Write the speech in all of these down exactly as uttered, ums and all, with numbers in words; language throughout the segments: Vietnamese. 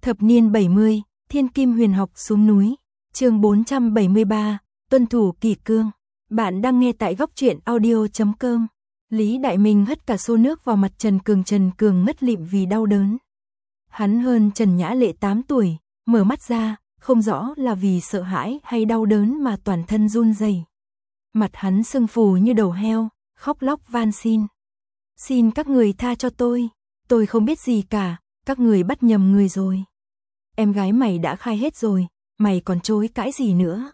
Thập niên bảy mươi, Thiên Kim Huyền Học xuống núi. Chương bốn trăm bảy mươi ba, tuân thủ kỷ cương. Bạn đang nghe tại góc truyện audio chấm com. Lý Đại Minh hất cả xô nước vào mặt Trần Cường. Trần Cường ngất lịm vì đau đớn. Hắn hơn Trần Nhã Lệ tám tuổi, mở mắt ra, không rõ là vì sợ hãi hay đau đớn mà toàn thân run rẩy. Mặt hắn sưng phù như đầu heo, khóc lóc van xin. Xin các người tha cho tôi, tôi không biết gì cả, các người bắt nhầm người rồi. Em gái mày đã khai hết rồi, mày còn chối cãi gì nữa.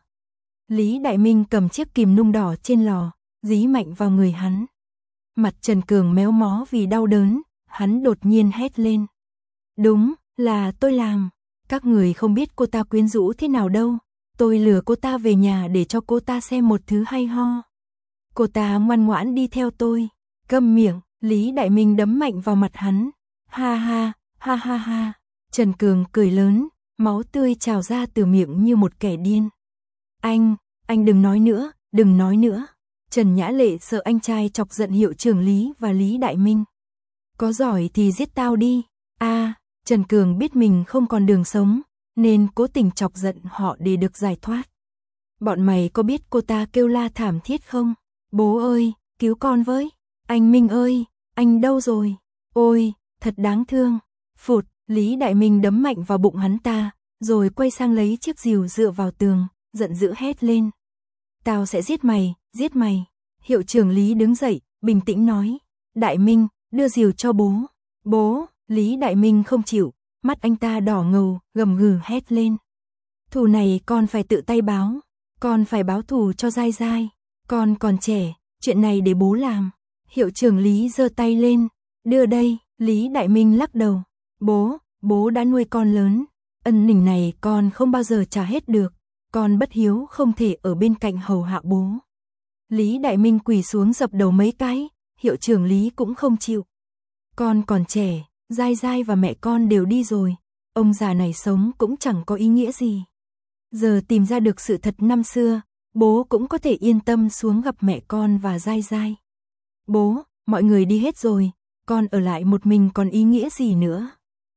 Lý Đại Minh cầm chiếc kìm nung đỏ trên lò, dí mạnh vào người hắn. Mặt Trần Cường méo mó vì đau đớn, hắn đột nhiên hét lên. Đúng, là tôi làm, các người không biết cô ta quyến rũ thế nào đâu, tôi lừa cô ta về nhà để cho cô ta xem một thứ hay ho. Cô ta ngoan ngoãn đi theo tôi, câm miệng, Lý Đại Minh đấm mạnh vào mặt hắn. Ha ha, ha ha ha, Trần Cường cười lớn, máu tươi trào ra từ miệng như một kẻ điên. Anh, anh đừng nói nữa, đừng nói nữa. Trần Nhã Lệ sợ anh trai chọc giận hiệu trưởng Lý và Lý Đại Minh. Có giỏi thì giết tao đi. A, à, Trần Cường biết mình không còn đường sống, nên cố tình chọc giận họ để được giải thoát. Bọn mày có biết cô ta kêu la thảm thiết không? Bố ơi, cứu con với. Anh Minh ơi, anh đâu rồi? Ôi, thật đáng thương. Phụt, Lý Đại Minh đấm mạnh vào bụng hắn ta, rồi quay sang lấy chiếc rìu dựa vào tường, giận dữ hét lên. Tao sẽ giết mày, giết mày. Hiệu trưởng Lý đứng dậy, bình tĩnh nói. Đại Minh, đưa rìu cho bố. Bố, Lý Đại Minh không chịu, mắt anh ta đỏ ngầu, gầm gừ hét lên. Thù này con phải tự tay báo, con phải báo thù cho dai dai. Con còn trẻ, chuyện này để bố làm. Hiệu trưởng Lý giơ tay lên, đưa đây. Lý Đại Minh lắc đầu. Bố, bố đã nuôi con lớn, ân nỉnh này con không bao giờ trả hết được, con bất hiếu không thể ở bên cạnh hầu hạ bố. Lý Đại Minh quỳ xuống dập đầu mấy cái, hiệu trưởng Lý cũng không chịu. Con còn trẻ, dai dai và mẹ con đều đi rồi, ông già này sống cũng chẳng có ý nghĩa gì. Giờ tìm ra được sự thật năm xưa, bố cũng có thể yên tâm xuống gặp mẹ con và dai dai. Bố, mọi người đi hết rồi, con ở lại một mình còn ý nghĩa gì nữa.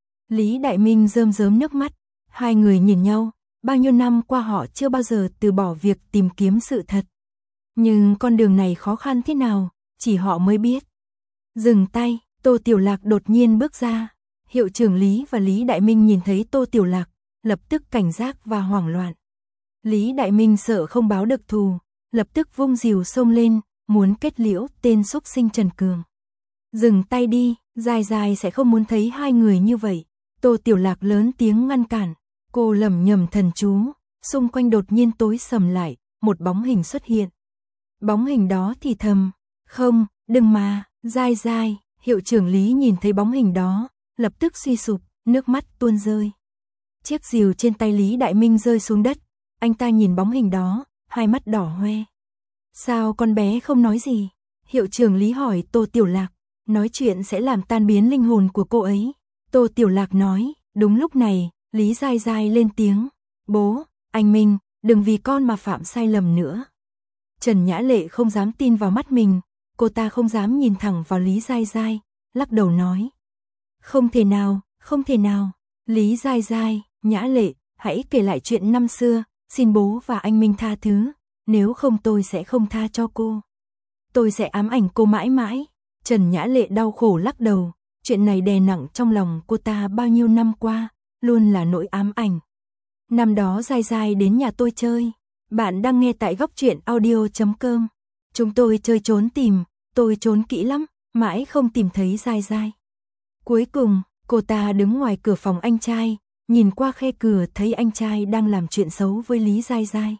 Lý Đại Minh rơm rớm nước mắt, hai người nhìn nhau, bao nhiêu năm qua họ chưa bao giờ từ bỏ việc tìm kiếm sự thật. Nhưng con đường này khó khăn thế nào, chỉ họ mới biết. Dừng tay, Tô Tiểu Lạc đột nhiên bước ra. Hiệu trưởng Lý và Lý Đại Minh nhìn thấy Tô Tiểu Lạc, lập tức cảnh giác và hoảng loạn. Lý Đại Minh sợ không báo được thù, lập tức vung rìu xông lên, muốn kết liễu tên xúc sinh Trần Cường. Dừng tay đi, Dài Dài sẽ không muốn thấy hai người như vậy. Tô Tiểu Lạc lớn tiếng ngăn cản, cô lẩm nhẩm thần chú, xung quanh đột nhiên tối sầm lại, một bóng hình xuất hiện. Bóng hình đó thì thầm, không, đừng mà, Dài Dài. Hiệu trưởng Lý nhìn thấy bóng hình đó, lập tức suy sụp, nước mắt tuôn rơi. Chiếc rìu trên tay Lý Đại Minh rơi xuống đất, anh ta nhìn bóng hình đó, hai mắt đỏ hoe. Sao con bé không nói gì? Hiệu trưởng Lý hỏi Tô Tiểu Lạc, nói chuyện sẽ làm tan biến linh hồn của cô ấy. Tô Tiểu Lạc nói, đúng lúc này, Lý Dai Dai lên tiếng. Bố, anh Minh, đừng vì con mà phạm sai lầm nữa. Trần Nhã Lệ không dám tin vào mắt mình, cô ta không dám nhìn thẳng vào Lý Dai Dai, lắc đầu nói. Không thể nào, không thể nào. Lý Dai Dai, Nhã Lệ, hãy kể lại chuyện năm xưa, xin bố và anh Minh tha thứ, nếu không tôi sẽ không tha cho cô. Tôi sẽ ám ảnh cô mãi mãi. Trần Nhã Lệ đau khổ lắc đầu, chuyện này đè nặng trong lòng cô ta bao nhiêu năm qua, luôn là nỗi ám ảnh. Năm đó Dai Dai đến nhà tôi chơi, bạn đang nghe tại góc truyện audio chấm com. Chúng tôi chơi trốn tìm, tôi trốn kỹ lắm, mãi không tìm thấy Dai Dai. Cuối cùng, cô ta đứng ngoài cửa phòng anh trai, nhìn qua khe cửa thấy anh trai đang làm chuyện xấu với Lý Dai Dai.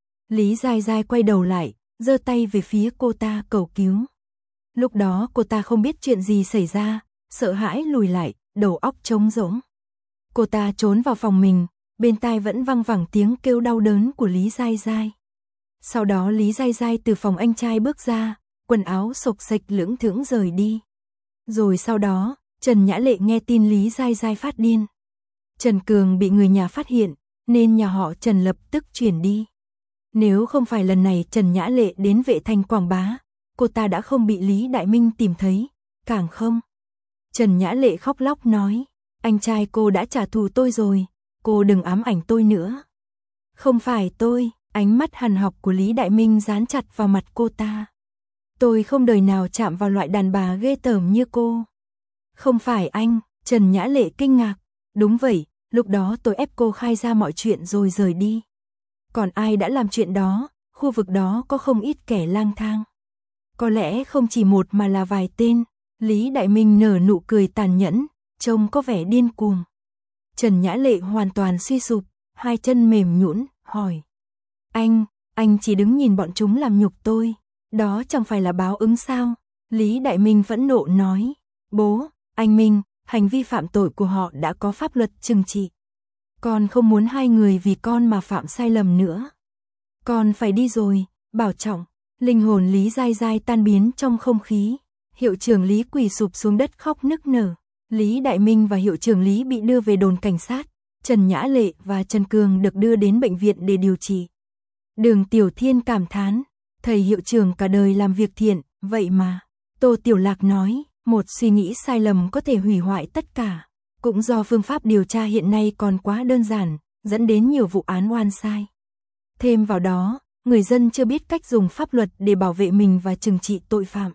Lý Dai Dai quay đầu lại, giơ tay về phía cô ta cầu cứu. Lúc đó cô ta không biết chuyện gì xảy ra, sợ hãi lùi lại, đầu óc trống rỗng. Cô ta trốn vào phòng mình, bên tai vẫn văng vẳng tiếng kêu đau đớn của Lý Dai Dai. Sau đó Lý Dai Dai từ phòng anh trai bước ra, quần áo xộc xệch lững thững rời đi. Rồi sau đó, Trần Nhã Lệ nghe tin Lý Dai Dai phát điên. Trần Cường bị người nhà phát hiện, nên nhà họ Trần lập tức chuyển đi. Nếu không phải lần này Trần Nhã Lệ đến Vệ Thành quảng bá, cô ta đã không bị Lý Đại Minh tìm thấy, càng không. Trần Nhã Lệ khóc lóc nói, anh trai cô đã trả thù tôi rồi, cô đừng ám ảnh tôi nữa. Không phải tôi, ánh mắt hằn học của Lý Đại Minh dán chặt vào mặt cô ta. Tôi không đời nào chạm vào loại đàn bà ghê tởm như cô. Không phải anh, Trần Nhã Lệ kinh ngạc. Đúng vậy, lúc đó tôi ép cô khai ra mọi chuyện rồi rời đi. Còn ai đã làm chuyện đó, khu vực đó có không ít kẻ lang thang. Có lẽ không chỉ một mà là vài tên. Lý Đại Minh nở nụ cười tàn nhẫn, trông có vẻ điên cuồng. Trần Nhã Lệ hoàn toàn suy sụp, hai chân mềm nhũn, hỏi. Anh, anh chỉ đứng nhìn bọn chúng làm nhục tôi, đó chẳng phải là báo ứng sao? Lý Đại Minh phẫn nộ nói. Bố, anh Minh, hành vi phạm tội của họ đã có pháp luật trừng trị. Con không muốn hai người vì con mà phạm sai lầm nữa. Con phải đi rồi, bảo trọng. Linh hồn Lý dai dai tan biến trong không khí. Hiệu trưởng Lý quỳ sụp xuống đất khóc nức nở. Lý Đại Minh và hiệu trưởng Lý bị đưa về đồn cảnh sát. Trần Nhã Lệ và Trần Cường được đưa đến bệnh viện để điều trị. Đường Tiểu Thiên cảm thán, thầy hiệu trưởng cả đời làm việc thiện, vậy mà. Tô Tiểu Lạc nói, một suy nghĩ sai lầm có thể hủy hoại tất cả. Cũng do phương pháp điều tra hiện nay còn quá đơn giản, dẫn đến nhiều vụ án oan sai. Thêm vào đó, người dân chưa biết cách dùng pháp luật để bảo vệ mình và trừng trị tội phạm.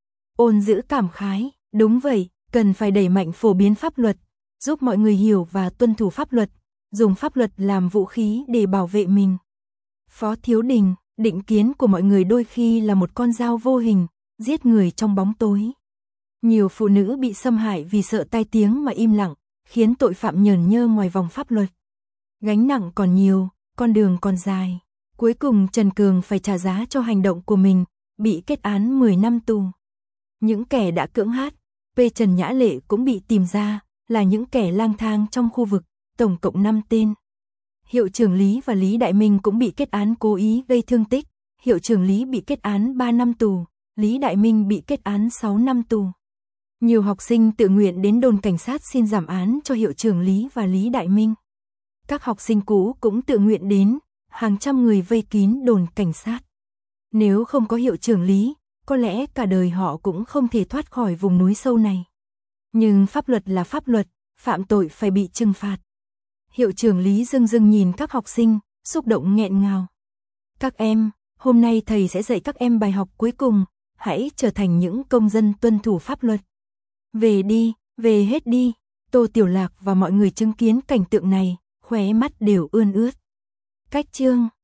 Ôn Dữ cảm khái, đúng vậy, cần phải đẩy mạnh phổ biến pháp luật, giúp mọi người hiểu và tuân thủ pháp luật, dùng pháp luật làm vũ khí để bảo vệ mình. Phó Thiếu Đình, định kiến của mọi người đôi khi là một con dao vô hình, giết người trong bóng tối. Nhiều phụ nữ bị xâm hại vì sợ tai tiếng mà im lặng, khiến tội phạm nhởn nhơ ngoài vòng pháp luật. Gánh nặng còn nhiều, con đường còn dài. Cuối cùng Trần Cường phải trả giá cho hành động của mình, bị kết án mười năm tù. Những kẻ đã cưỡng hát, P Trần Nhã Lệ cũng bị tìm ra, là những kẻ lang thang trong khu vực, tổng cộng năm tên. Hiệu trưởng Lý và Lý Đại Minh cũng bị kết án cố ý gây thương tích. Hiệu trưởng Lý bị kết án ba năm tù, Lý Đại Minh bị kết án sáu năm tù. Nhiều học sinh tự nguyện đến đồn cảnh sát xin giảm án cho hiệu trưởng Lý và Lý Đại Minh. Các học sinh cũ cũng tự nguyện đến, hàng trăm người vây kín đồn cảnh sát. Nếu không có hiệu trưởng Lý, có lẽ cả đời họ cũng không thể thoát khỏi vùng núi sâu này. Nhưng pháp luật là pháp luật, phạm tội phải bị trừng phạt. Hiệu trưởng Lý dưng dưng nhìn các học sinh, xúc động nghẹn ngào. Các em, hôm nay thầy sẽ dạy các em bài học cuối cùng, hãy trở thành những công dân tuân thủ pháp luật. Về đi, về hết đi. Tô Tiểu Lạc và mọi người chứng kiến cảnh tượng này, khóe mắt đều ươn ướt. Cách chương